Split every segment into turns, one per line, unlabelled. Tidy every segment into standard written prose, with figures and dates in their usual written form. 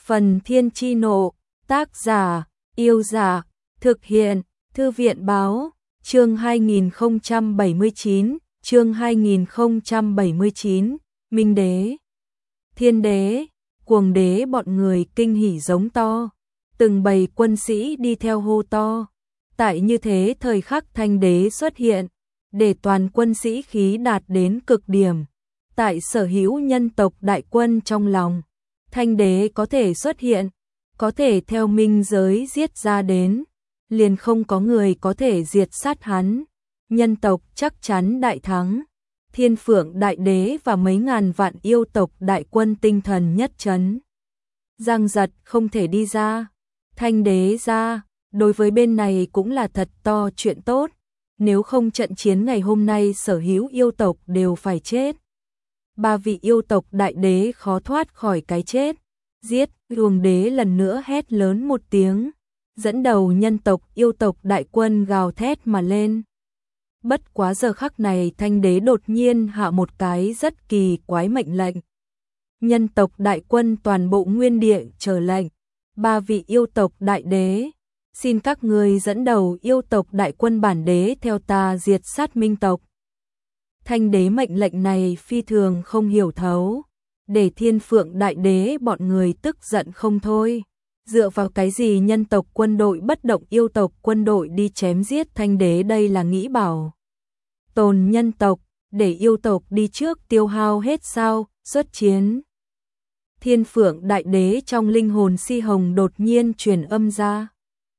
Phần Thiên Chi Nộ, tác giả, Yêu Giả, thực hiện, Thư viện Báo, chương 2079, Minh Đế, Thiên Đế, Cuồng Đế bọn người kinh hỉ giống to, từng bầy quân sĩ đi theo hô to. Tại như thế thời khắc Thanh Đế xuất hiện, để toàn quân sĩ khí đạt đến cực điểm. Tại sở hữu nhân tộc đại quân trong lòng, Thanh Đế có thể xuất hiện, có thể theo minh giới giết ra đến, liền không có người có thể diệt sát hắn. Nhân tộc chắc chắn đại thắng. Thiên Phượng Đại Đế và mấy ngàn vạn yêu tộc đại quân tinh thần nhất chấn. Giang giật không thể đi ra, Thanh Đế ra, đối với bên này cũng là thật to chuyện tốt, nếu không trận chiến ngày hôm nay sở hữu yêu tộc đều phải chết. Ba vị yêu tộc đại đế khó thoát khỏi cái chết. Giết, Cuồng Đế lần nữa hét lớn một tiếng, dẫn đầu nhân tộc yêu tộc đại quân gào thét mà lên. Bất quá giờ khắc này Thanh Đế đột nhiên hạ một cái rất kỳ quái mệnh lệnh. Nhân tộc đại quân toàn bộ nguyên địa chờ lệnh. Ba vị yêu tộc đại đế, xin các ngươi dẫn đầu yêu tộc đại quân bản đế theo ta diệt sát minh tộc. Thanh Đế mệnh lệnh này phi thường không hiểu thấu, để Thiên Phượng Đại Đế bọn người tức giận không thôi. Dựa vào cái gì nhân tộc quân đội bất động yêu tộc quân đội đi chém giết Thanh Đế, đây là nghĩ bảo tồn nhân tộc, để yêu tộc đi trước tiêu hao hết sao, xuất chiến. Thiên Phượng Đại Đế trong linh hồn Si Hồng đột nhiên truyền âm ra.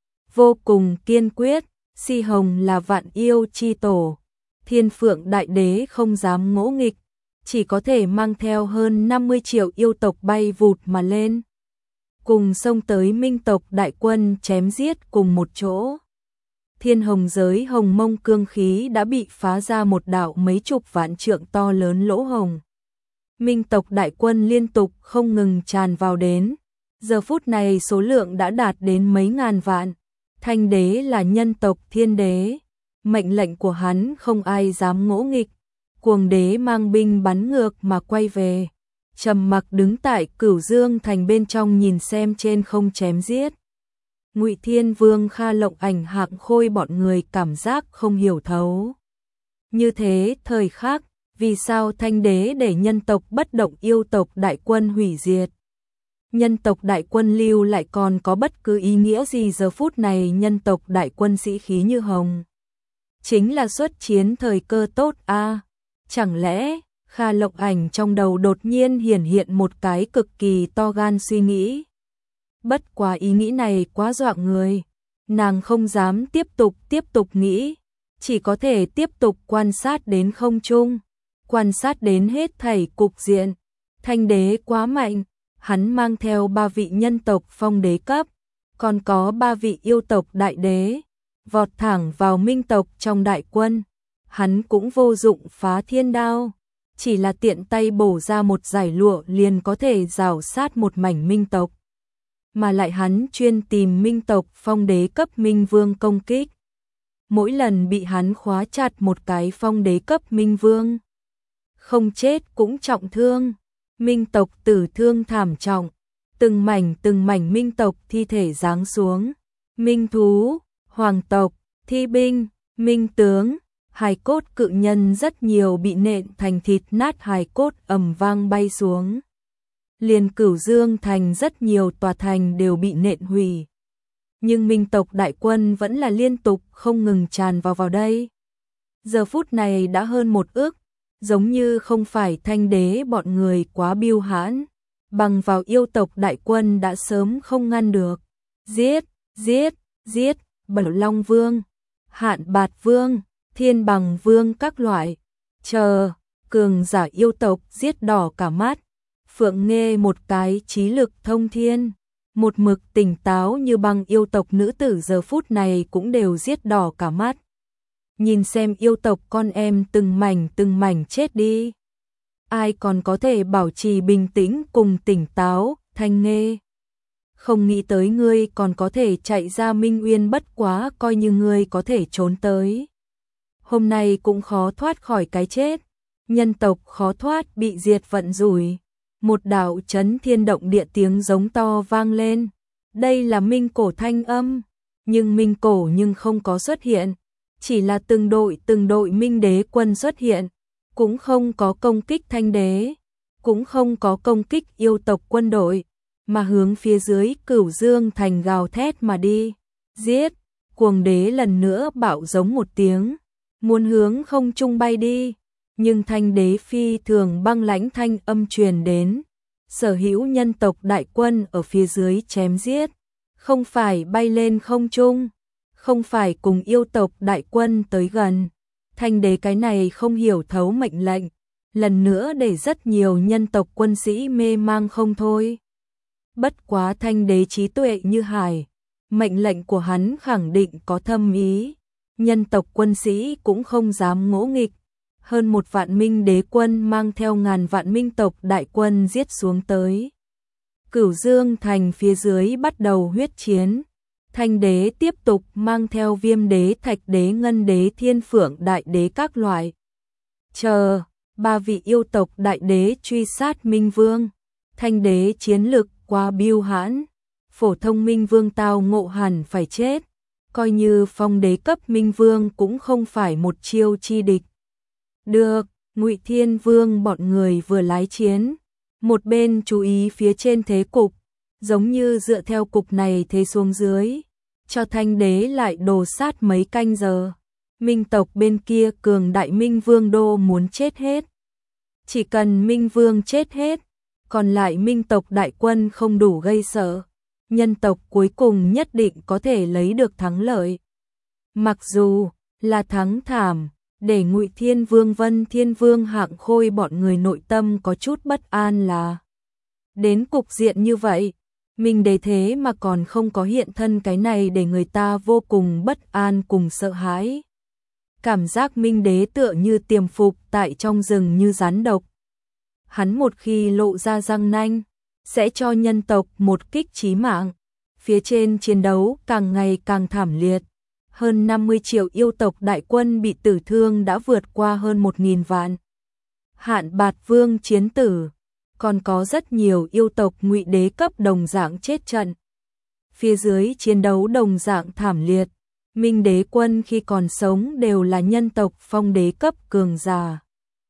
Vô cùng kiên quyết, Si Hồng là vạn yêu chi tổ. Thiên Phượng Đại Đế không dám ngỗ nghịch, chỉ có thể mang theo hơn 50 triệu yêu tộc bay vụt mà lên. Cùng xông tới minh tộc đại quân chém giết cùng một chỗ. Thiên hồng giới hồng mông cương khí đã bị phá ra một đạo mấy chục vạn trượng to lớn lỗ hồng. Minh tộc đại quân liên tục không ngừng tràn vào đến. Giờ phút này số lượng đã đạt đến mấy ngàn vạn. Thanh Đế là nhân tộc Thiên Đế. Mệnh lệnh của hắn không ai dám ngỗ nghịch. Cuồng Đế mang binh bắn ngược mà quay về. Trầm mặc đứng tại Cửu Dương thành bên trong nhìn xem trên không chém giết. Ngụy Thiên Vương, Kha Lộng Ảnh, Hạng Khôi bọn người cảm giác không hiểu thấu. Như thế thời khắc, vì sao Thanh Đế để nhân tộc bất động yêu tộc đại quân hủy diệt? Nhân tộc đại quân lưu lại còn có bất cứ ý nghĩa gì? Giờ phút này nhân tộc đại quân sĩ khí như hồng, chính là xuất chiến thời cơ tốt a. Chẳng lẽ Kha Lộng Ảnh trong đầu đột nhiên hiển hiện một cái cực kỳ to gan suy nghĩ. Bất quá ý nghĩ này quá dọa người, nàng không dám tiếp tục nghĩ, chỉ có thể tiếp tục quan sát đến không trung, quan sát đến hết thảy cục diện. Thanh Đế quá mạnh, hắn mang theo 3 vị nhân tộc phong đế cấp, còn có 3 vị yêu tộc đại đế, vọt thẳng vào minh tộc trong đại quân. Hắn cũng vô dụng phá thiên đao, chỉ là tiện tay bổ ra một dải lụa liền có thể rào sát một mảnh minh tộc. Mà lại hắn chuyên tìm minh tộc phong đế cấp minh vương công kích. Mỗi lần bị hắn khóa chặt một cái phong đế cấp minh vương, không chết cũng trọng thương. Minh tộc tử thương thảm trọng, từng mảnh minh tộc thi thể giáng xuống. Minh thú, hoàng tộc, thi binh, minh tướng, hài cốt cự nhân rất nhiều bị nện thành thịt nát, hài cốt ầm vang bay xuống. Liền Cửu Dương thành rất nhiều tòa thành đều bị nện hủy. Nhưng minh tộc đại quân vẫn là liên tục không ngừng tràn vào đây. Giờ phút này đã hơn 1 ức, giống như không phải Thanh Đế bọn người quá biêu hãn, bằng vào yêu tộc đại quân đã sớm không ngăn được. Giết, giết, giết, Bảo Long Vương, Hạn Bạt Vương, Thiên Bằng Vương các loại. Chờ, cường giả yêu tộc giết đỏ cả mắt. Phượng Nghê một cái trí lực thông thiên, một mực tỉnh táo như băng yêu tộc nữ tử giờ phút này cũng đều giết đỏ cả mắt. Nhìn xem yêu tộc con em từng mảnh chết đi. Ai còn có thể bảo trì bình tĩnh cùng tỉnh táo? Thanh Nghê, không nghĩ tới ngươi còn có thể chạy ra Minh Uyên, bất quá coi như ngươi có thể trốn tới, hôm nay cũng khó thoát khỏi cái chết. Nhân tộc khó thoát bị diệt vận rủi. một đạo chấn thiên động địa tiếng giống to vang lên. Đây là Minh Cổ thanh âm, nhưng Minh Cổ nhưng không có xuất hiện, chỉ là từng đội Minh đế quân xuất hiện, cũng không có công kích Thanh đế, cũng không có công kích yêu tộc quân đội, mà hướng phía dưới Cửu Dương thành gào thét mà đi. Giết! Cuồng đế lần nữa bạo giống một tiếng, muốn hướng không trung bay đi, nhưng Thanh đế phi thường băng lãnh thanh âm truyền đến. Sở hữu nhân tộc đại quân ở phía dưới chém giết, không phải bay lên không trung, không phải cùng yêu tộc đại quân tới gần. Thanh đế cái này không hiểu thấu mệnh lệnh, lần nữa để rất nhiều nhân tộc quân sĩ mê mang không thôi. Bất quá Thanh đế trí tuệ như hải, mệnh lệnh của hắn khẳng định có thâm ý, nhân tộc quân sĩ cũng không dám ngỗ nghịch. Hơn 1 vạn Minh đế quân mang theo ngàn vạn Minh tộc đại quân giết xuống tới. Cửu Dương thành phía dưới bắt đầu huyết chiến. Thanh đế tiếp tục mang theo Viêm đế, Thạch đế, Ngân đế, Thiên phượng đại đế các loại. Chờ 3 vị yêu tộc đại đế truy sát Minh vương. Thanh đế chiến lực quá biêu hãn, phổ thông Minh vương tao ngộ hẳn phải chết, coi như phong đế cấp Minh vương cũng không phải một chiêu chi địch. Được, Ngụy Thiên Vương bọn người vừa lái chiến, một bên chú ý phía trên thế cục, giống như dựa theo cục này thế xuống dưới, cho Thanh đế lại đồ sát mấy canh giờ. Minh tộc bên kia cường đại Minh Vương đô muốn chết hết. Chỉ cần Minh Vương chết hết, còn lại Minh tộc đại quân không đủ gây sợ, nhân tộc cuối cùng nhất định có thể lấy được thắng lợi. Mặc dù là thắng thảm, để Ngụy Thiên Vương, Vân Thiên Vương, Hạng Khôi bọn người nội tâm có chút bất an là đến cục diện như vậy, mình đế thế mà còn không có hiện thân, cái này để người ta vô cùng bất an cùng sợ hãi. Cảm giác Minh đế tựa như tiềm phục tại trong rừng như rắn độc. Hắn một khi lộ ra răng nanh, sẽ cho nhân tộc một kích chí mạng. Phía trên chiến đấu càng ngày càng thảm liệt. Hơn 50 triệu yêu tộc đại quân bị tử thương đã vượt qua hơn 1.000 vạn. Hạn Bạt Vương chiến tử, còn có rất nhiều yêu tộc Ngụy đế cấp đồng dạng chết trận. Phía dưới chiến đấu đồng dạng thảm liệt, Minh đế quân khi còn sống đều là nhân tộc phong đế cấp cường giả.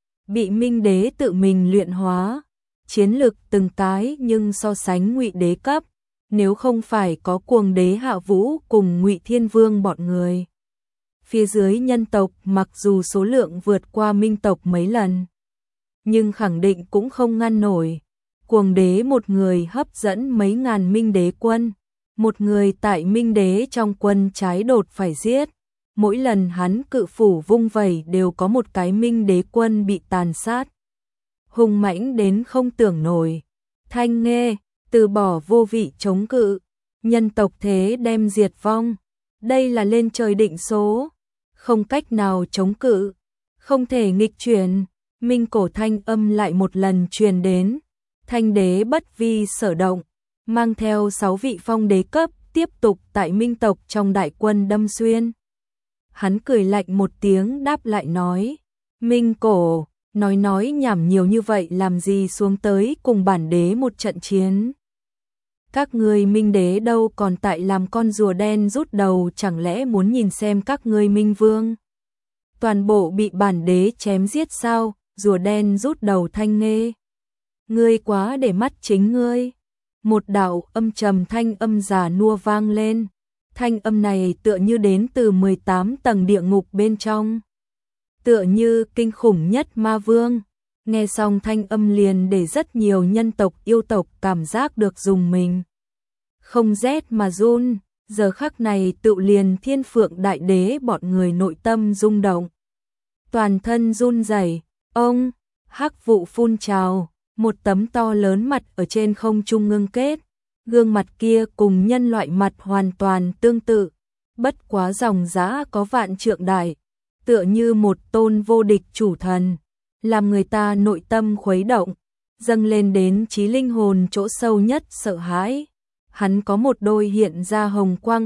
Bị Minh đế tự mình luyện hóa, chiến lực từng cái nhưng so sánh Ngụy đế cấp. Nếu không phải có Cuồng đế Hạ Vũ cùng Ngụy Thiên Vương bọn người, phía dưới nhân tộc mặc dù số lượng vượt qua Minh tộc mấy lần, nhưng khẳng định cũng không ngăn nổi. Cuồng đế một người hấp dẫn mấy ngàn Minh đế quân, một người tại Minh đế trong quân trái đột phải giết. Mỗi lần hắn cự phủ vung vẩy đều có một cái Minh đế quân bị tàn sát. Hùng mãnh đến không tưởng nổi. Thanh nghe từ bỏ vô vị chống cự, nhân tộc thế đem diệt vong. Đây là lên trời định số, không cách nào chống cự, không thể nghịch chuyển. Minh cổ thanh âm lại một lần truyền đến. Thanh đế bất vi sở động, mang theo 6 vị phong đế cấp tiếp tục tại Minh tộc trong đại quân đâm xuyên. Hắn cười lạnh một tiếng đáp lại nói, Minh cổ, nói nhảm nhiều như vậy làm gì, xuống tới cùng bản đế một trận chiến. Các ngươi Minh đế đâu còn tại làm con rùa đen rút đầu, chẳng lẽ muốn nhìn xem các ngươi Minh vương toàn bộ bị bản đế chém giết sao? Rùa đen rút đầu Thanh nghe, ngươi quá để mắt chính ngươi. Một đạo âm trầm thanh âm già nua vang lên. Thanh âm này tựa như đến từ 18 tầng địa ngục bên trong, tựa như kinh khủng nhất ma vương. Nghe xong thanh âm liền để rất nhiều nhân tộc yêu tộc cảm giác được dùng mình, không rét mà run. Giờ khắc này tự liền Thiên phượng đại đế bọn người nội tâm rung động, toàn thân run rẩy. Ông hắc vụ phun trào, một tấm to lớn mặt ở trên không trung ngưng kết. Gương mặt kia cùng nhân loại mặt hoàn toàn tương tự, bất quá dòng dã có vạn trượng đại, tựa như một tôn vô địch chủ thần, làm người ta nội tâm khuấy động, dâng lên đến trí linh hồn chỗ sâu nhất sợ hãi. Hắn có một đôi hiện ra hồng quang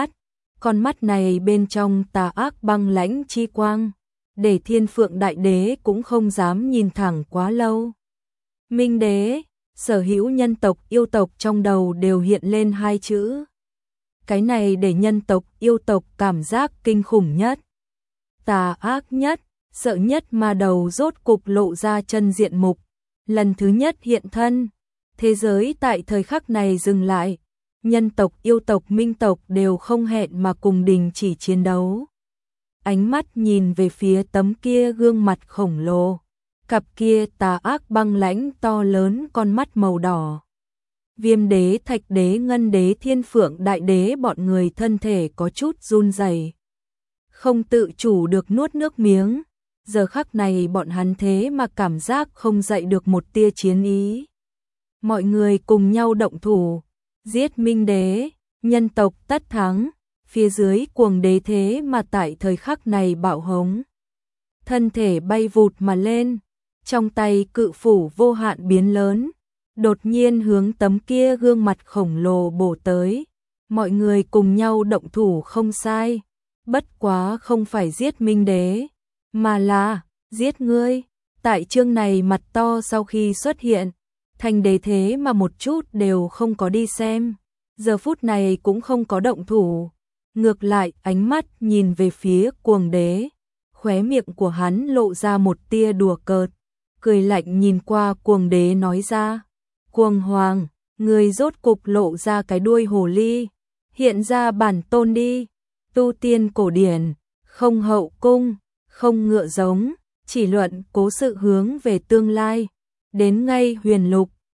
con mắt này bên trong tà ác băng lãnh chi quang, để Thiên phượng đại đế cũng không dám nhìn thẳng quá lâu. Minh đế, sở hữu nhân tộc yêu tộc trong đầu đều hiện lên hai chữ. Cái này để nhân tộc yêu tộc cảm giác kinh khủng nhất, tà ác nhất, sợ nhất mà đầu rốt cục lộ ra chân diện mục, lần thứ nhất hiện thân. Thế giới tại thời khắc này dừng lại, nhân tộc yêu tộc minh tộc đều không hẹn mà cùng đình chỉ chiến đấu. Ánh mắt nhìn về phía tấm kia gương mặt khổng lồ, cặp kia tà ác băng lãnh to lớn con mắt màu đỏ. Viêm đế, thạch đế, ngân đế, thiên phượng đại đế bọn người thân thể có chút run rẩy, không tự chủ được nuốt nước miếng. Giờ khắc này bọn hắn thế mà cảm giác không dậy được một tia chiến ý. Mọi người cùng nhau động thủ, giết minh đế, nhân tộc tất thắng. Phía dưới cuồng đế thế mà tại thời khắc này bạo hống, thân thể bay vụt mà lên, trong tay cự phủ vô hạn biến lớn, đột nhiên hướng tấm kia gương mặt khổng lồ bổ tới. Mọi người cùng nhau động thủ không sai, bất quá không phải giết minh đế, mà là giết ngươi. Tại chương này mặt to sau khi xuất hiện, thành đế thế mà một chút đều không có đi xem, giờ phút này cũng không có động thủ. Ngược lại ánh mắt nhìn về phía cuồng đế, khóe miệng của hắn lộ ra một tia đùa cợt, cười lạnh nhìn qua cuồng đế nói ra: Cuồng hoàng, người rốt cục lộ ra cái đuôi hồ ly, hiện ra bản tôn đi. Tu tiên cổ điển, không hậu cung, không ngựa giống, chỉ luận cố sự hướng về tương lai. Đến ngay huyền lục,